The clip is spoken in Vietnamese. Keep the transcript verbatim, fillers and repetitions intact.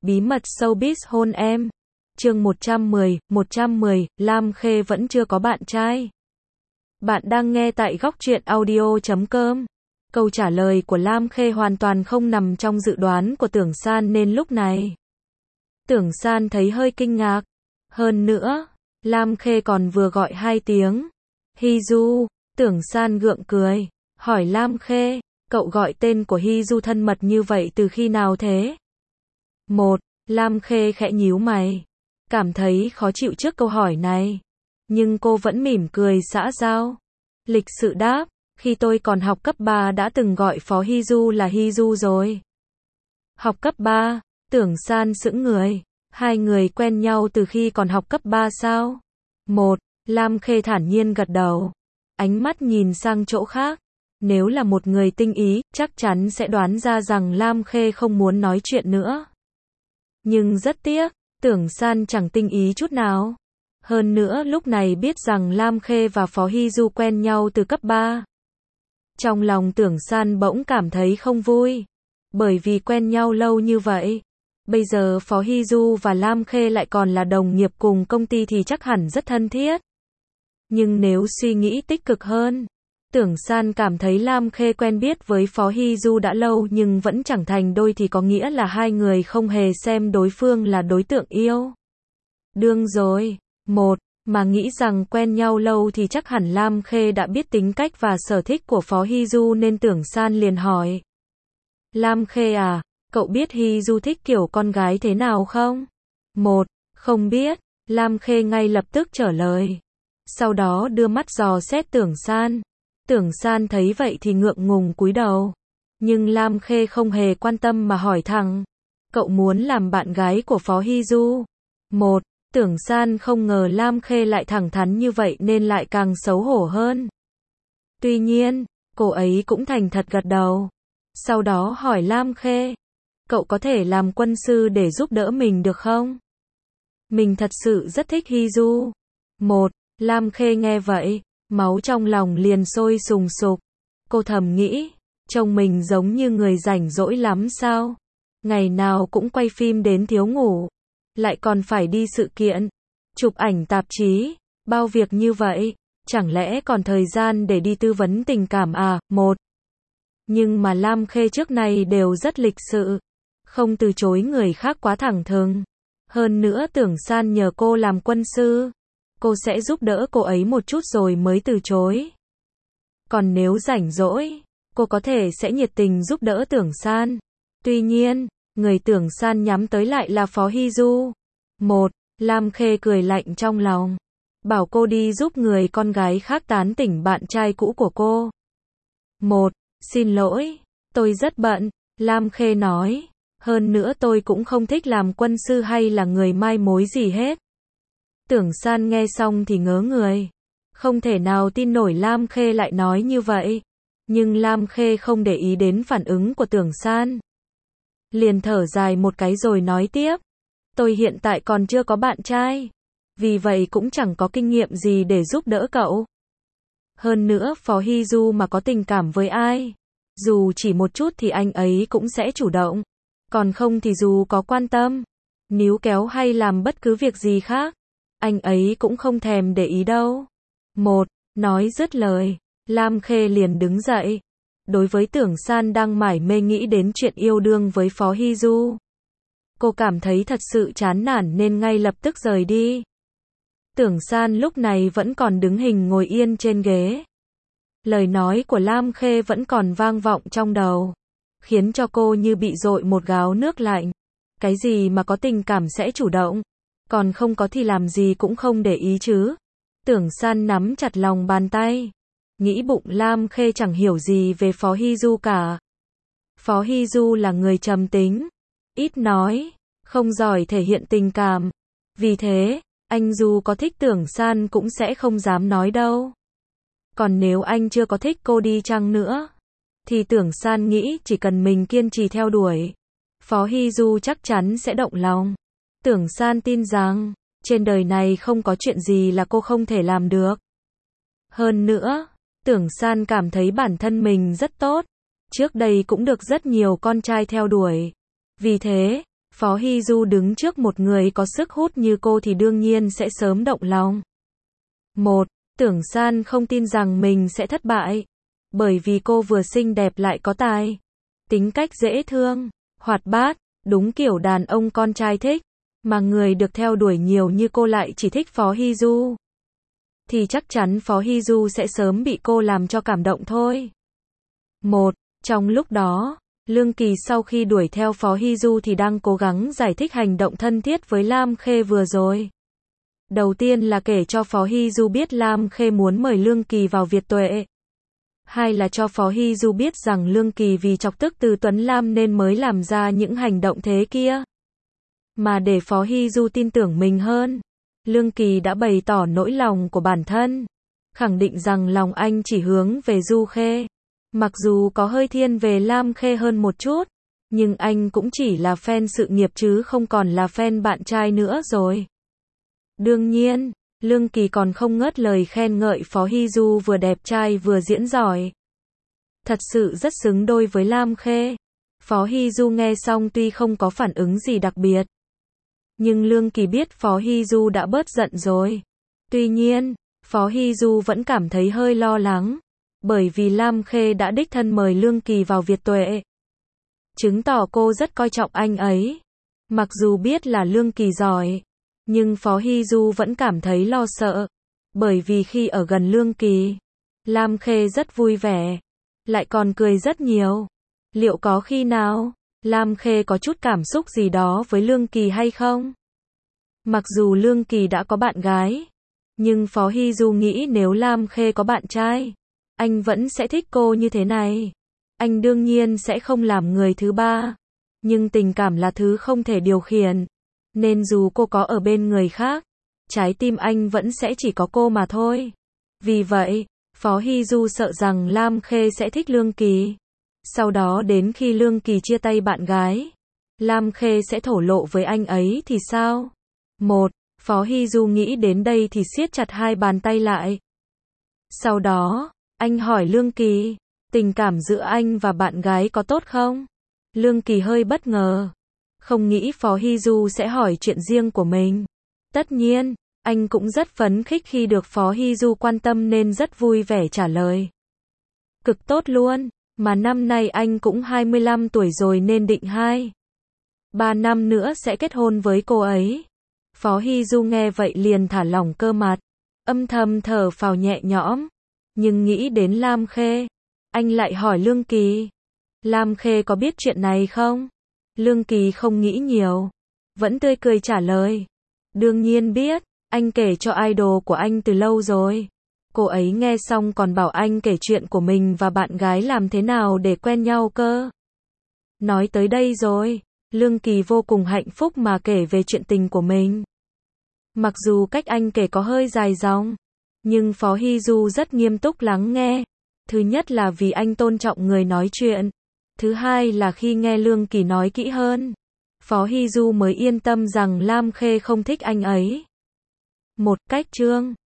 bí mật showbiz hôn em. Chương một trăm mười, một trăm mười, Lam Khê vẫn chưa có bạn trai. Bạn đang nghe tại góc truyện audio chấm com. Câu trả lời của Lam Khê hoàn toàn không nằm trong dự đoán của Tưởng San nên lúc này Tưởng San thấy hơi kinh ngạc. Hơn nữa, Lam Khê còn vừa gọi hai tiếng Hy Du. Tưởng San gượng cười, hỏi Lam Khê, cậu gọi tên của Hy Du thân mật như vậy từ khi nào thế? Một, Lam Khê khẽ nhíu mày, cảm thấy khó chịu trước câu hỏi này. Nhưng cô vẫn mỉm cười xã giao. Lịch sự đáp, khi tôi còn học cấp ba đã từng gọi Phó Hy Du là Hy Du rồi. Học cấp ba, Tưởng San sững người. Hai người quen nhau từ khi còn học cấp ba sao? Một, Lam Khê thản nhiên gật đầu. Ánh mắt nhìn sang chỗ khác. Nếu là một người tinh ý, chắc chắn sẽ đoán ra rằng Lam Khê không muốn nói chuyện nữa. Nhưng rất tiếc, Tưởng San chẳng tinh ý chút nào. Hơn nữa lúc này biết rằng Lam Khê và Phó Hy Du quen nhau từ cấp ba. Trong lòng Tưởng San bỗng cảm thấy không vui. Bởi vì quen nhau lâu như vậy. Bây giờ Phó Hy Du và Lam Khê lại còn là đồng nghiệp cùng công ty thì chắc hẳn rất thân thiết. Nhưng nếu suy nghĩ tích cực hơn, Tưởng San cảm thấy Lam Khê quen biết với Phó Hy Du đã lâu nhưng vẫn chẳng thành đôi thì có nghĩa là hai người không hề xem đối phương là đối tượng yêu. Đương rồi, một, mà nghĩ rằng quen nhau lâu thì chắc hẳn Lam Khê đã biết tính cách và sở thích của Phó Hy Du nên Tưởng San liền hỏi. Lam Khê à, cậu biết Hy Du thích kiểu con gái thế nào không? Một, không biết, Lam Khê ngay lập tức trả lời. Sau đó đưa mắt dò xét Tưởng San. Tưởng San thấy vậy thì ngượng ngùng cúi đầu. Nhưng Lam Khê không hề quan tâm mà hỏi thẳng. Cậu muốn làm bạn gái của Phó Hy Du? Một, Tưởng San không ngờ Lam Khê lại thẳng thắn như vậy nên lại càng xấu hổ hơn. Tuy nhiên, cô ấy cũng thành thật gật đầu. Sau đó hỏi Lam Khê. Cậu có thể làm quân sư để giúp đỡ mình được không? Mình thật sự rất thích Hy Du. Một, Lam Khê nghe vậy, máu trong lòng liền sôi sùng sục. Cô thầm nghĩ, trông mình giống như người rảnh rỗi lắm sao? Ngày nào cũng quay phim đến thiếu ngủ, lại còn phải đi sự kiện, chụp ảnh tạp chí, bao việc như vậy, chẳng lẽ còn thời gian để đi tư vấn tình cảm à? Một. Nhưng mà Lam Khê trước này đều rất lịch sự, không từ chối người khác quá thẳng thừng. Hơn nữa Tưởng San nhờ cô làm quân sư, cô sẽ giúp đỡ cô ấy một chút rồi mới từ chối. Còn nếu rảnh rỗi, cô có thể sẽ nhiệt tình giúp đỡ Tưởng San. Tuy nhiên, người Tưởng San nhắm tới lại là Phó Hy Du. Một, Lam Khê cười lạnh trong lòng. Bảo cô đi giúp người con gái khác tán tỉnh bạn trai cũ của cô. Một, xin lỗi, tôi rất bận, Lam Khê nói. Hơn nữa tôi cũng không thích làm quân sư hay là người mai mối gì hết. Tưởng San nghe xong thì ngớ người. Không thể nào tin nổi Lam Khê lại nói như vậy. Nhưng Lam Khê không để ý đến phản ứng của Tưởng San. Liền thở dài một cái rồi nói tiếp. Tôi hiện tại còn chưa có bạn trai. Vì vậy cũng chẳng có kinh nghiệm gì để giúp đỡ cậu. Hơn nữa Phó Hy Du mà có tình cảm với ai, dù chỉ một chút thì anh ấy cũng sẽ chủ động. Còn không thì dù có quan tâm, níu kéo hay làm bất cứ việc gì khác, anh ấy cũng không thèm để ý đâu. Một, nói dứt lời, Lam Khê liền đứng dậy. Đối với Tưởng San đang mải mê nghĩ đến chuyện yêu đương với Phó Hy Du, cô cảm thấy thật sự chán nản nên ngay lập tức rời đi. Tưởng San lúc này vẫn còn đứng hình ngồi yên trên ghế. Lời nói của Lam Khê vẫn còn vang vọng trong đầu, khiến cho cô như bị dội một gáo nước lạnh. Cái gì mà có tình cảm sẽ chủ động, còn không có thì làm gì cũng không để ý chứ. Tưởng San nắm chặt lòng bàn tay, nghĩ bụng Lam Khê chẳng hiểu gì về Phó Hy Du cả. Phó Hy Du là người trầm tính, ít nói, không giỏi thể hiện tình cảm. Vì thế, anh dù có thích Tưởng San cũng sẽ không dám nói đâu. Còn nếu anh chưa có thích cô đi chăng nữa, thì Tưởng San nghĩ chỉ cần mình kiên trì theo đuổi, Phó Hy Du chắc chắn sẽ động lòng. Tưởng San tin rằng, trên đời này không có chuyện gì là cô không thể làm được. Hơn nữa, Tưởng San cảm thấy bản thân mình rất tốt. Trước đây cũng được rất nhiều con trai theo đuổi. Vì thế, Phó Hy Du đứng trước một người có sức hút như cô thì đương nhiên sẽ sớm động lòng. Một, Tưởng San không tin rằng mình sẽ thất bại. Bởi vì cô vừa xinh đẹp lại có tài. Tính cách dễ thương, hoạt bát, đúng kiểu đàn ông con trai thích. Mà người được theo đuổi nhiều như cô lại chỉ thích Phó Hy Du. Thì chắc chắn Phó Hy Du sẽ sớm bị cô làm cho cảm động thôi. Một, Trong lúc đó, Lương Kỳ sau khi đuổi theo Phó Hy Du thì đang cố gắng giải thích hành động thân thiết với Lam Khê vừa rồi. Đầu tiên là kể cho Phó Hy Du biết Lam Khê muốn mời Lương Kỳ vào Việt Tuệ. Hai là cho Phó Hy Du biết rằng Lương Kỳ vì chọc tức Từ Tuấn Lam nên mới làm ra những hành động thế kia. Mà để Phó Hy Du tin tưởng mình hơn, Lương Kỳ đã bày tỏ nỗi lòng của bản thân, khẳng định rằng lòng anh chỉ hướng về Du Khê. Mặc dù có hơi thiên về Lam Khê hơn một chút, nhưng anh cũng chỉ là fan sự nghiệp chứ không còn là fan bạn trai nữa rồi. Đương nhiên, Lương Kỳ còn không ngớt lời khen ngợi Phó Hy Du vừa đẹp trai vừa diễn giỏi. Thật sự rất xứng đôi với Lam Khê. Phó Hy Du nghe xong tuy không có phản ứng gì đặc biệt, nhưng Lương Kỳ biết Phó Hy Du đã bớt giận rồi. Tuy nhiên, Phó Hy Du vẫn cảm thấy hơi lo lắng, bởi vì Lam Khê đã đích thân mời Lương Kỳ vào Việt Tuệ, chứng tỏ cô rất coi trọng anh ấy. Mặc dù biết là Lương Kỳ giỏi, nhưng Phó Hy Du vẫn cảm thấy lo sợ, bởi vì khi ở gần Lương Kỳ, Lam Khê rất vui vẻ, lại còn cười rất nhiều. Liệu có khi nào Lam Khê có chút cảm xúc gì đó với Lương Kỳ hay không? Mặc dù Lương Kỳ đã có bạn gái, nhưng Phó Hy Du nghĩ nếu Lam Khê có bạn trai, anh vẫn sẽ thích cô như thế này. Anh đương nhiên sẽ không làm người thứ ba, nhưng tình cảm là thứ không thể điều khiển, nên dù cô có ở bên người khác, trái tim anh vẫn sẽ chỉ có cô mà thôi. Vì vậy, Phó Hy Du sợ rằng Lam Khê sẽ thích Lương Kỳ. Sau đó đến khi Lương Kỳ chia tay bạn gái, Lam Khê sẽ thổ lộ với anh ấy thì sao? Một, Phó Hy Du nghĩ đến đây thì siết chặt hai bàn tay lại. Sau đó, anh hỏi Lương Kỳ, tình cảm giữa anh và bạn gái có tốt không? Lương Kỳ hơi bất ngờ, không nghĩ Phó Hy Du sẽ hỏi chuyện riêng của mình. Tất nhiên, anh cũng rất phấn khích khi được Phó Hy Du quan tâm nên rất vui vẻ trả lời. Cực tốt luôn, mà năm nay anh cũng hai mươi lăm tuổi rồi nên định hai, ba năm nữa sẽ kết hôn với cô ấy. Phó Hy Du nghe vậy liền thả lỏng cơ mặt, âm thầm thở phào nhẹ nhõm. Nhưng nghĩ đến Lam Khê, anh lại hỏi Lương Kỳ, Lam Khê có biết chuyện này không? Lương Kỳ không nghĩ nhiều, vẫn tươi cười trả lời, đương nhiên biết, anh kể cho idol của anh từ lâu rồi. Cô ấy nghe xong còn bảo anh kể chuyện của mình và bạn gái làm thế nào để quen nhau cơ. Nói tới đây rồi, Lương Kỳ vô cùng hạnh phúc mà kể về chuyện tình của mình. Mặc dù cách anh kể có hơi dài dòng, nhưng Phó Hy Du rất nghiêm túc lắng nghe. Thứ nhất là vì anh tôn trọng người nói chuyện. Thứ hai là khi nghe Lương Kỳ nói kỹ hơn, Phó Hy Du mới yên tâm rằng Lam Khê không thích anh ấy. Một cách chương